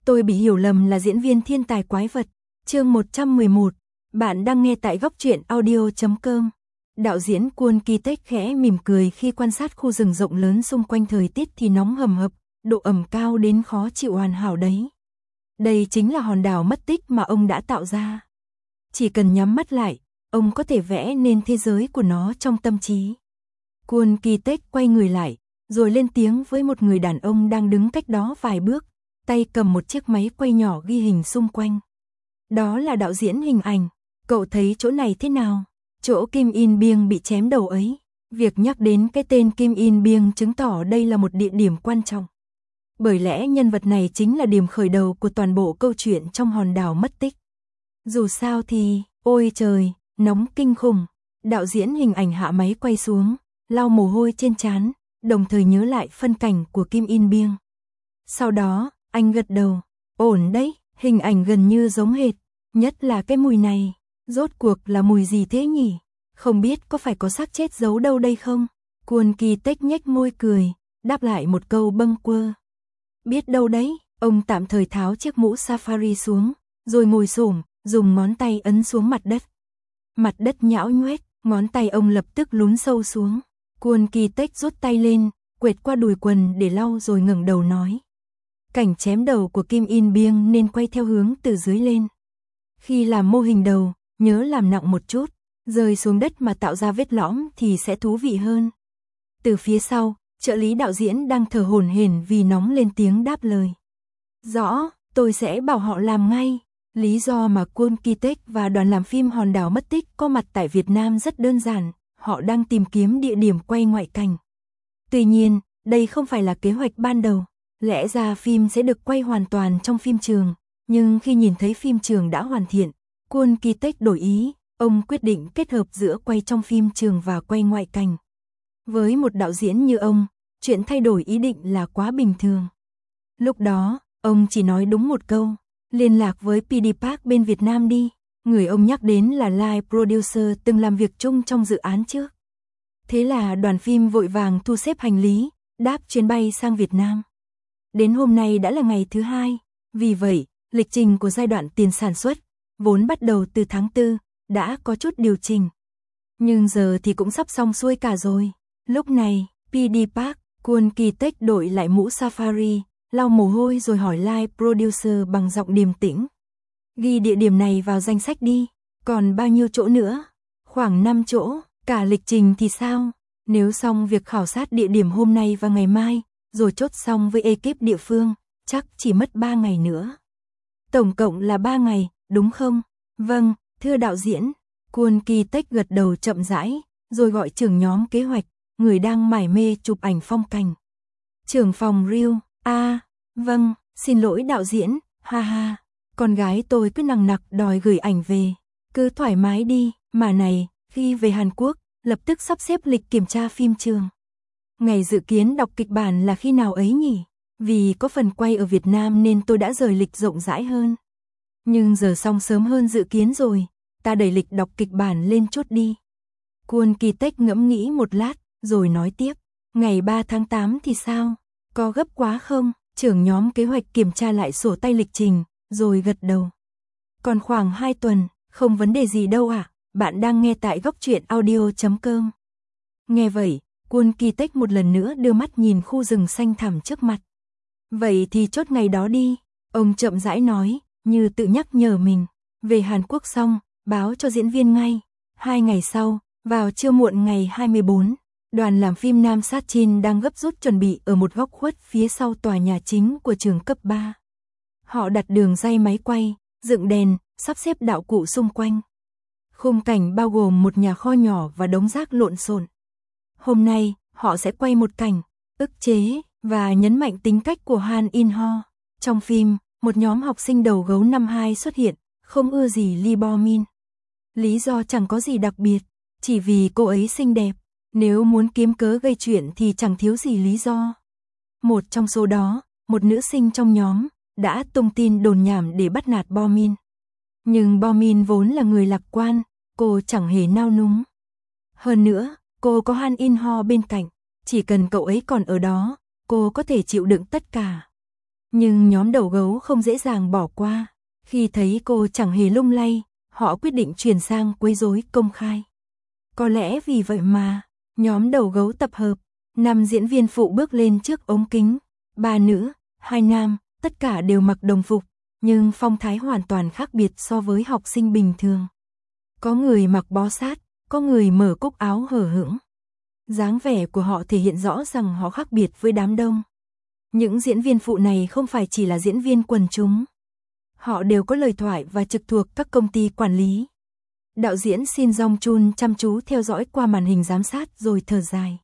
Tôi bị hiểu lầm là diễn viên thiên tài quái vật. Chương 111. Bạn đang nghe tại góc truyện audio.com. Đạo diễn Kwon Ki-taek khẽ mỉm cười khi quan sát khu rừng rộng lớn xung quanh, thời tiết thì nóng hầm hập, độ ẩm cao đến khó chịu hoàn hảo đấy. Đây chính là hòn đảo mất tích mà ông đã tạo ra. Chỉ cần nhắm mắt lại, ông có thể vẽ nên thế giới của nó trong tâm trí. Kwon Ki-taek quay người lại, rồi lên tiếng với một người đàn ông đang đứng cách đó vài bước, tay cầm một chiếc máy quay nhỏ ghi hình xung quanh. Đó là đạo diễn hình ảnh. Cậu thấy chỗ này thế nào? Chỗ Kim In Bieng bị chém đầu ấy. Việc nhắc đến cái tên Kim In Bieng chứng tỏ đây là một địa điểm quan trọng. Bởi lẽ nhân vật này chính là điểm khởi đầu của toàn bộ câu chuyện trong hòn đảo mất tích. Dù sao thì, ôi trời, nóng kinh khủng. Đạo diễn hình ảnh hạ máy quay xuống, lau mồ hôi trên trán, đồng thời nhớ lại phân cảnh của Kim In Bieng. Sau đó, anh gật đầu. Ổn đấy, hình ảnh gần như giống hệt. Nhất là cái mùi này. Rốt cuộc là mùi gì thế nhỉ? Không biết có phải có xác chết giấu đâu đây không? Kwon Ki-taek nhếch môi cười, đáp lại một câu bâng quơ. Biết đâu đấy. Ông tạm thời tháo chiếc mũ safari xuống, rồi ngồi xổm, dùng ngón tay ấn xuống mặt đất. Mặt đất nhão nhoét, ngón tay ông lập tức lún sâu xuống. Kwon Ki-taek rút tay lên, quệt qua đùi quần để lau rồi ngẩng đầu nói. Cảnh chém đầu của Kim In Bieng nên quay theo hướng từ dưới lên. Khi làm mô hình đầu, nhớ làm nặng một chút, rơi xuống đất mà tạo ra vết lõm thì sẽ thú vị hơn. Từ phía sau, trợ lý đạo diễn đang thở hổn hển vì nóng lên tiếng đáp lời. Rõ, tôi sẽ bảo họ làm ngay. Lý do mà Kwon Ki-taek và đoàn làm phim Hòn đảo mất tích có mặt tại Việt Nam rất đơn giản, họ đang tìm kiếm địa điểm quay ngoại cảnh. Tuy nhiên, đây không phải là kế hoạch ban đầu. Lẽ ra phim sẽ được quay hoàn toàn trong phim trường, nhưng khi nhìn thấy phim trường đã hoàn thiện, Kwon Ki-taek đổi ý, ông quyết định kết hợp giữa quay trong phim trường và quay ngoại cảnh. Với một đạo diễn như ông, chuyện thay đổi ý định là quá bình thường. Lúc đó, ông chỉ nói đúng một câu, liên lạc với PD Park bên Việt Nam đi, người ông nhắc đến là live producer từng làm việc chung trong dự án trước. Thế là đoàn phim vội vàng thu xếp hành lý, đáp chuyến bay sang Việt Nam. Đến hôm nay đã là ngày thứ 2, vì vậy, lịch trình của giai đoạn tiền sản xuất, vốn bắt đầu từ tháng 4, đã có chút điều chỉnh. Nhưng giờ thì cũng sắp xong xuôi cả rồi. Lúc này, PD Park, Kwon Ki-taek đội lại mũ safari, lau mồ hôi rồi hỏi live producer bằng giọng điềm tĩnh. Ghi địa điểm này vào danh sách đi, còn bao nhiêu chỗ nữa? Khoảng 5 chỗ, cả lịch trình thì sao? Nếu xong việc khảo sát địa điểm hôm nay và ngày mai, rồi chốt xong với ekip địa phương, chắc chỉ mất 3 ngày nữa. Tổng cộng là 3 ngày, đúng không? Vâng, thưa đạo diễn. Kwon Ki-taek gật đầu chậm rãi, rồi gọi trưởng nhóm kế hoạch, người đang mải mê chụp ảnh phong cảnh. Trưởng phòng Ryu, vâng, xin lỗi đạo diễn, ha ha. Con gái tôi cứ nằng nặc đòi gửi ảnh về. Cứ thoải mái đi, mà này, khi về Hàn Quốc, lập tức sắp xếp lịch kiểm tra phim trường. Ngày dự kiến đọc kịch bản là khi nào ấy nhỉ? Vì có phần quay ở Việt Nam nên tôi đã rời lịch rộng rãi hơn. Nhưng giờ xong sớm hơn dự kiến rồi, ta đẩy lịch đọc kịch bản lên chút đi. Kwon Ki-taek ngẫm nghĩ một lát, rồi nói tiếp. Ngày 3 tháng 8 thì sao? Có gấp quá không? Trưởng nhóm kế hoạch kiểm tra lại sổ tay lịch trình, rồi gật đầu. Còn khoảng 2 tuần, không vấn đề gì đâu ạ. Bạn đang nghe tại góc truyện audio.com. Nghe vậy, Kwon Ki-taek một lần nữa đưa mắt nhìn khu rừng xanh thẳm trước mặt. Vậy thì chốt ngày đó đi, ông chậm rãi nói, như tự nhắc nhở mình. Về Hàn Quốc xong, báo cho diễn viên ngay. 2 ngày sau, vào trưa muộn ngày 24, đoàn làm phim Nam Sát Chin đang gấp rút chuẩn bị ở một góc khuất phía sau tòa nhà chính của trường cấp 3. Họ đặt đường ray máy quay, dựng đèn, sắp xếp đạo cụ xung quanh. Khung cảnh bao gồm một nhà kho nhỏ và đống rác lộn xộn. Hôm nay, họ sẽ quay một cảnh, ức chế, và nhấn mạnh tính cách của Han In Ho. Trong phim, một nhóm học sinh đầu gấu năm 2 xuất hiện, không ưa gì Lee Bo Min. Lý do chẳng có gì đặc biệt, chỉ vì cô ấy xinh đẹp. Nếu muốn kiếm cớ gây chuyện thì chẳng thiếu gì lý do. Một trong số đó, một nữ sinh trong nhóm, đã tung tin đồn nhảm để bắt nạt Bo Min. Nhưng Bo Min vốn là người lạc quan, cô chẳng hề nao núng. Hơn nữa, cô có Han In Ho bên cạnh, chỉ cần cậu ấy còn ở đó, cô có thể chịu đựng tất cả. Nhưng nhóm đầu gấu không dễ dàng bỏ qua. Khi thấy cô chẳng hề lung lay, họ quyết định chuyển sang quấy rối công khai. Có lẽ vì vậy mà, nhóm đầu gấu tập hợp, 5 diễn viên phụ bước lên trước ống kính, 3 nữ, 2 nam, tất cả đều mặc đồng phục, nhưng phong thái hoàn toàn khác biệt so với học sinh bình thường. Có người mặc bó sát, có người mở cúc áo hở hững. Dáng vẻ của họ thể hiện rõ rằng họ khác biệt với đám đông. Những diễn viên phụ này không phải chỉ là diễn viên quần chúng. Họ đều có lời thoại và trực thuộc các công ty quản lý. Đạo diễn Shin Jong-chun chăm chú theo dõi qua màn hình giám sát rồi thở dài.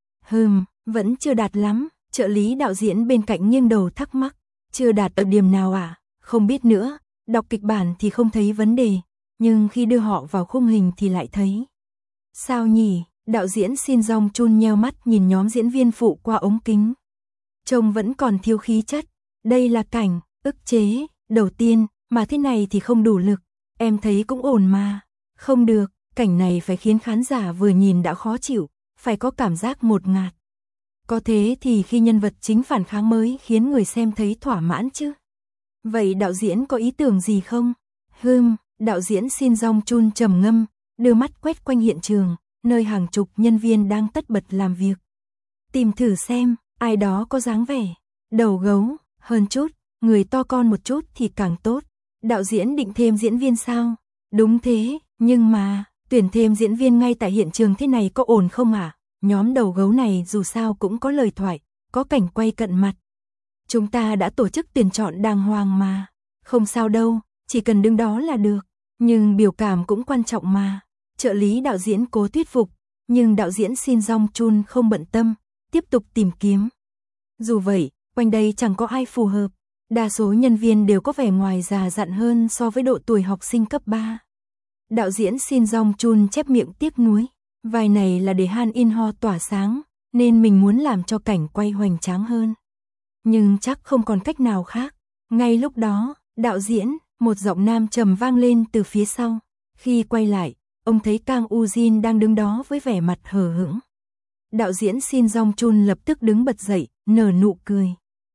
Vẫn chưa đạt lắm, trợ lý đạo diễn bên cạnh nghiêng đầu thắc mắc. Chưa đạt ở điểm nào à? Không biết nữa, đọc kịch bản thì không thấy vấn đề, nhưng khi đưa họ vào khung hình thì lại thấy. Sao nhỉ? Đạo diễn Shin Jong-chun nheo mắt nhìn nhóm diễn viên phụ qua ống kính. Trông vẫn còn thiếu khí chất. Đây là cảnh, ức chế, đầu tiên, mà thế này thì không đủ lực. Em thấy cũng ổn mà. Không được, cảnh này phải khiến khán giả vừa nhìn đã khó chịu, phải có cảm giác ngột ngạt. Có thế thì khi nhân vật chính phản kháng mới khiến người xem thấy thỏa mãn chứ. Vậy đạo diễn có ý tưởng gì không? Đạo diễn Shin Jong-chun trầm ngâm, đưa mắt quét quanh hiện trường, nơi hàng chục nhân viên đang tất bật làm việc. Tìm thử xem, ai đó có dáng vẻ đầu gấu hơn chút, người to con một chút thì càng tốt. Đạo diễn định thêm diễn viên sao? Đúng thế, nhưng mà, tuyển thêm diễn viên ngay tại hiện trường thế này có ổn không ạ? Nhóm đầu gấu này dù sao cũng có lời thoại, có cảnh quay cận mặt. Chúng ta đã tổ chức tuyển chọn đàng hoàng mà. Không sao đâu, chỉ cần đứng đó là được. Nhưng biểu cảm cũng quan trọng mà. Trợ lý đạo diễn cố thuyết phục, nhưng đạo diễn Shin Jong-chun không bận tâm, tiếp tục tìm kiếm. Dù vậy, quanh đây chẳng có ai phù hợp. Đa số nhân viên đều có vẻ ngoài già dặn hơn so với độ tuổi học sinh cấp 3. Đạo diễn Shin Jong-chun chép miệng tiếc nuối. Vai này là để Han In-ho tỏa sáng, nên mình muốn làm cho cảnh quay hoành tráng hơn. Nhưng chắc không còn cách nào khác. Ngay lúc đó, đạo diễn, một giọng nam trầm vang lên từ phía sau. Khi quay lại, ông thấy Kang Woo-jin đang đứng đó với vẻ mặt hờ hững. Đạo diễn Shin Jong-chun lập tức đứng bật dậy, nở nụ cười.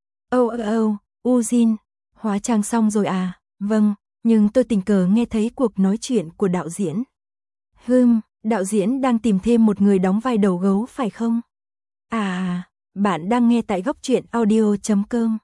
Woo-jin, hóa trang xong rồi à? Vâng, nhưng tôi tình cờ nghe thấy cuộc nói chuyện của đạo diễn. Đạo diễn đang tìm thêm một người đóng vai đầu gấu phải không? Bạn đang nghe tại góc truyện audio.com.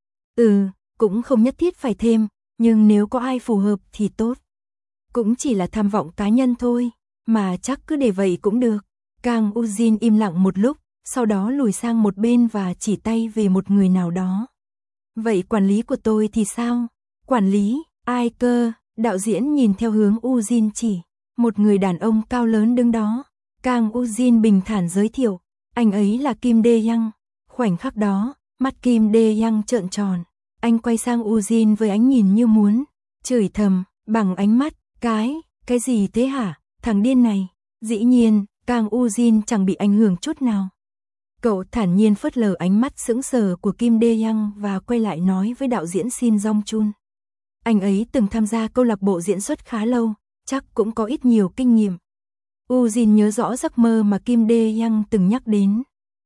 Cũng không nhất thiết phải thêm, nhưng nếu có ai phù hợp thì tốt. Cũng chỉ là tham vọng cá nhân thôi, mà chắc cứ để vậy cũng được. Kang Woo-jin im lặng một lúc, sau đó lùi sang một bên và chỉ tay về một người nào đó. Vậy quản lý của tôi thì sao? Quản lý, ai cơ? Đạo diễn nhìn theo hướng Woo-jin chỉ. Một người đàn ông cao lớn đứng đó. Kang Woo-jin bình thản giới thiệu. Anh ấy là Kim Dae-young. Khoảnh khắc đó, mắt Kim Dae-young trợn tròn. Anh quay sang Woo-jin với ánh nhìn như muốn chửi thầm, bằng ánh mắt. Cái gì thế hả? Thằng điên này. Dĩ nhiên, Kang Woo-jin chẳng bị ảnh hưởng chút nào. Cậu thản nhiên phớt lờ ánh mắt sững sờ của Kim Dae-young và quay lại nói với đạo diễn Shin Jong-chun. Anh ấy từng tham gia câu lạc bộ diễn xuất khá lâu, chắc cũng có ít nhiều kinh nghiệm. Woo-jin nhớ rõ giấc mơ mà Kim Dae-young từng nhắc đến.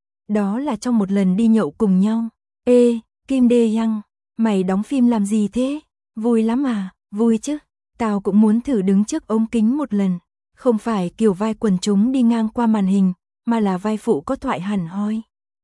Đó là trong một lần đi nhậu cùng nhau. Kim Dae-young, mày đóng phim làm gì thế? Vui lắm à? Vui chứ. Tao cũng muốn thử đứng trước ống kính một lần. Không phải kiểu vai quần chúng đi ngang qua màn hình, mà là vai phụ có thoại hẳn hoi.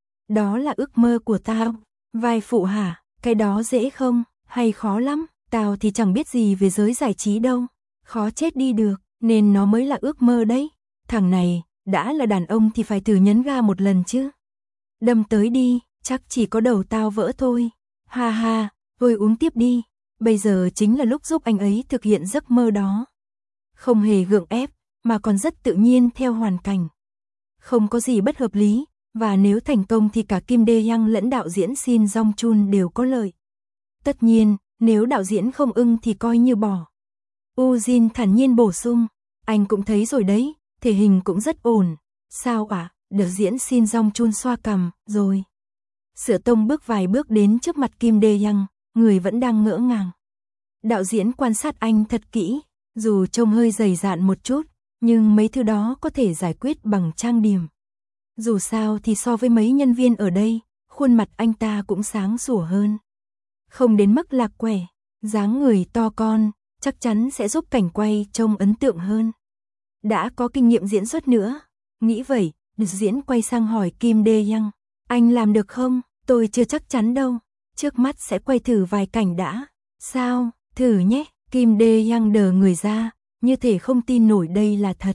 Đó là ước mơ của tao. Vai phụ hả? Cái đó dễ không? Hay khó lắm? Tao thì chẳng biết gì về giới giải trí đâu. Khó chết đi được, nên nó mới là ước mơ đấy. Thằng này, đã là đàn ông thì phải thử nhấn ga một lần chứ. Đâm tới đi, chắc chỉ có đầu tao vỡ thôi. Ha, thôi uống tiếp đi. Bây giờ chính là lúc giúp anh ấy thực hiện giấc mơ đó. Không hề gượng ép, mà còn rất tự nhiên theo hoàn cảnh. Không có gì bất hợp lý, và nếu thành công thì cả Kim Dae-young lẫn đạo diễn Shin Jong-chun đều có lợi. Tất nhiên, nếu đạo diễn không ưng thì coi như bỏ. Woo-jin thản nhiên bổ sung, anh cũng thấy rồi đấy, thể hình cũng rất ổn. Sao ạ? Đạo diễn Shin Jong-chun xoa cằm, rồi. Sửa tông bước vài bước đến trước mặt Kim Dae-young, người vẫn đang ngỡ ngàng. Đạo diễn quan sát anh thật kỹ, dù trông hơi dày dạn một chút, nhưng mấy thứ đó có thể giải quyết bằng trang điểm. Dù sao thì so với mấy nhân viên ở đây, khuôn mặt anh ta cũng sáng sủa hơn. không đến mức lạc quẻ, dáng người to con, chắc chắn sẽ giúp cảnh quay trông ấn tượng hơn. Đã có kinh nghiệm diễn xuất nữa, nghĩ vậy, diễn quay sang hỏi Kim Dae-young, anh làm được không? Tôi chưa chắc chắn đâu, trước mắt sẽ quay thử vài cảnh đã. Sao, thử nhé, Kim Dae-young đờ người ra, như thể không tin nổi đây là thật.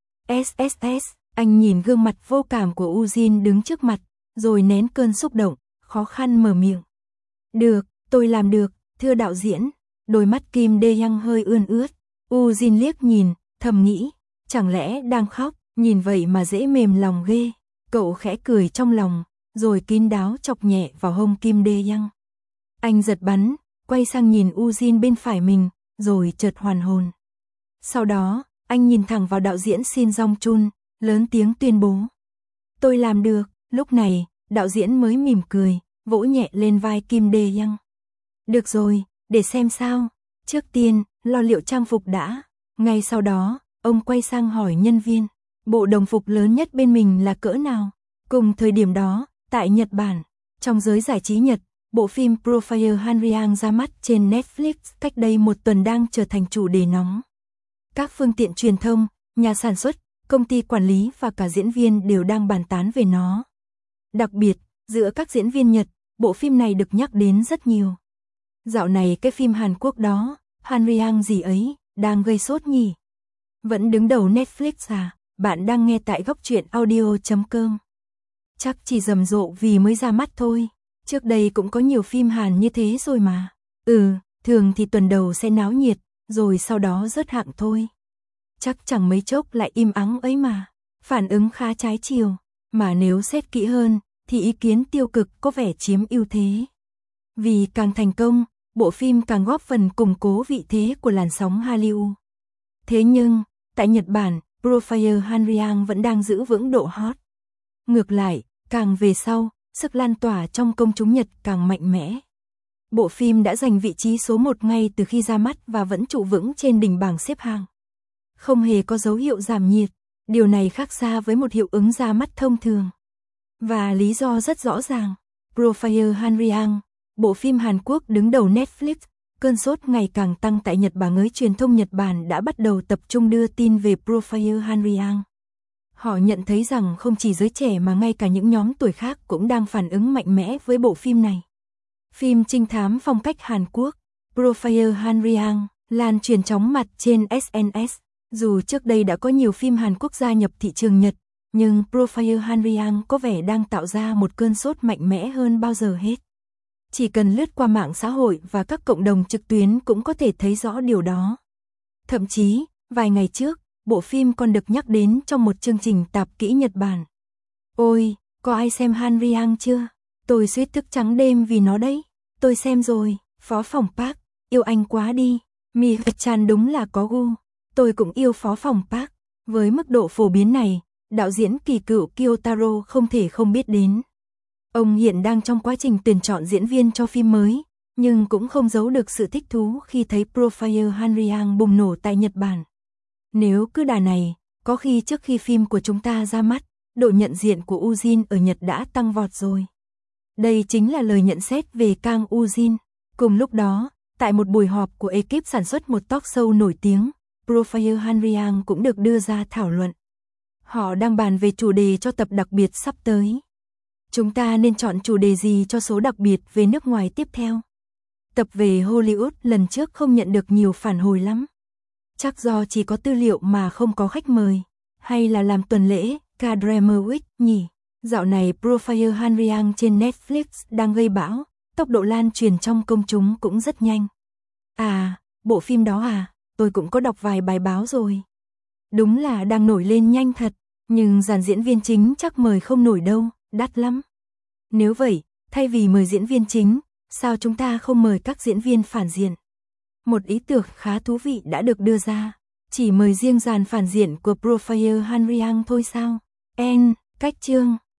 SSS, anh nhìn gương mặt vô cảm của Ujin đứng trước mặt, rồi nén cơn xúc động, khó khăn mở miệng. Được, tôi làm được, thưa đạo diễn. Đôi mắt Kim Dae-young hơi ươn ướt. Ujin liếc nhìn, thầm nghĩ, chẳng lẽ đang khóc, nhìn vậy mà dễ mềm lòng ghê. Cậu khẽ cười trong lòng, rồi kín đáo chọc nhẹ vào hông Kim Dae-young. Anh giật bắn, quay sang nhìn Ujin bên phải mình, rồi chợt hoàn hồn. Sau đó, anh nhìn thẳng vào đạo diễn Shin Jong-chun, lớn tiếng tuyên bố. Tôi làm được, lúc này, đạo diễn mới mỉm cười, vỗ nhẹ lên vai Kim Dae-young. Được rồi, để xem sao. Trước tiên, lo liệu trang phục đã. Ngay sau đó, ông quay sang hỏi nhân viên, bộ đồng phục lớn nhất bên mình là cỡ nào? Cùng thời điểm đó, tại Nhật Bản, trong giới giải trí Nhật, bộ phim Profile Hanryang ra mắt trên Netflix cách đây một tuần đang trở thành chủ đề nóng. Các phương tiện truyền thông, nhà sản xuất, công ty quản lý và cả diễn viên đều đang bàn tán về nó. Đặc biệt, giữa các diễn viên Nhật, bộ phim này được nhắc đến rất nhiều. Dạo này cái phim Hàn Quốc đó, Hanryang gì ấy, đang gây sốt nhỉ? Vẫn đứng đầu Netflix à? Bạn đang nghe tại góc truyện audio.com. Chắc chỉ rầm rộ vì mới ra mắt thôi. Trước đây cũng có nhiều phim Hàn như thế rồi mà. Thường thì tuần đầu sẽ náo nhiệt, rồi sau đó rớt hạng thôi. Chắc chẳng mấy chốc lại im ắng ấy mà. Phản ứng khá trái chiều. Mà nếu xét kỹ hơn, thì ý kiến tiêu cực có vẻ chiếm ưu thế. Vì càng thành công, bộ phim càng góp phần củng cố vị thế của làn sóng Hallyu. Thế nhưng, tại Nhật Bản, Profile Hanryang vẫn đang giữ vững độ hot. Ngược lại, càng về sau, sức lan tỏa trong công chúng Nhật càng mạnh mẽ. Bộ phim đã giành vị trí số 1 ngay từ khi ra mắt và vẫn trụ vững trên đỉnh bảng xếp hạng. Không hề có dấu hiệu giảm nhiệt, điều này khác xa với một hiệu ứng ra mắt thông thường. Và lý do rất rõ ràng, Profile Hanryang, bộ phim Hàn Quốc đứng đầu Netflix, cơn sốt ngày càng tăng tại Nhật Bản. Giới truyền thông Nhật Bản đã bắt đầu tập trung đưa tin về Profile Hanryang. Họ nhận thấy rằng không chỉ giới trẻ mà ngay cả những nhóm tuổi khác cũng đang phản ứng mạnh mẽ với bộ phim này. Phim trinh thám phong cách Hàn Quốc, Profile Hanryang, lan truyền chóng mặt trên SNS. Dù trước đây đã có nhiều phim Hàn Quốc gia nhập thị trường Nhật, nhưng Profile Hanryang có vẻ đang tạo ra một cơn sốt mạnh mẽ hơn bao giờ hết. Chỉ cần lướt qua mạng xã hội và các cộng đồng trực tuyến cũng có thể thấy rõ điều đó. Thậm chí, vài ngày trước, bộ phim còn được nhắc đến trong một chương trình tạp kỹ Nhật Bản. Ôi, có ai xem Hanryang chưa? Tôi suýt thức trắng đêm vì nó đấy. Tôi xem rồi, Phó Phòng Park, yêu anh quá đi. Mi-chan đúng là có gu. Tôi cũng yêu Phó Phòng Park. Với mức độ phổ biến này, đạo diễn kỳ cựu Kyotaro không thể không biết đến. Ông hiện đang trong quá trình tuyển chọn diễn viên cho phim mới, nhưng cũng không giấu được sự thích thú khi thấy Profile Hanryang bùng nổ tại Nhật Bản. Nếu cứ đà này, có khi trước khi phim của chúng ta ra mắt, độ nhận diện của Ujin ở Nhật đã tăng vọt rồi. Đây chính là lời nhận xét về Kang Ujin. Cùng lúc đó, tại một buổi họp của ekip sản xuất một talk show nổi tiếng, Profile Hanryang cũng được đưa ra thảo luận. Họ đang bàn về chủ đề cho tập đặc biệt sắp tới. Chúng ta nên chọn chủ đề gì cho số đặc biệt về nước ngoài tiếp theo? Tập về Hollywood lần trước không nhận được nhiều phản hồi lắm. Chắc do chỉ có tư liệu mà không có khách mời. Hay là làm tuần lễ K-Drama Week nhỉ? Dạo này Profile Hanryang trên Netflix đang gây bão, tốc độ lan truyền trong công chúng cũng rất nhanh. À, bộ phim đó à, tôi cũng có đọc vài bài báo rồi. Đúng là đang nổi lên nhanh thật, nhưng dàn diễn viên chính chắc mời không nổi đâu, đắt lắm. Nếu vậy, thay vì mời diễn viên chính, sao chúng ta không mời các diễn viên phản diện? Một ý tưởng khá thú vị đã được đưa ra, chỉ mời riêng dàn phản diện của Profile Hanryang thôi sao? Cách chương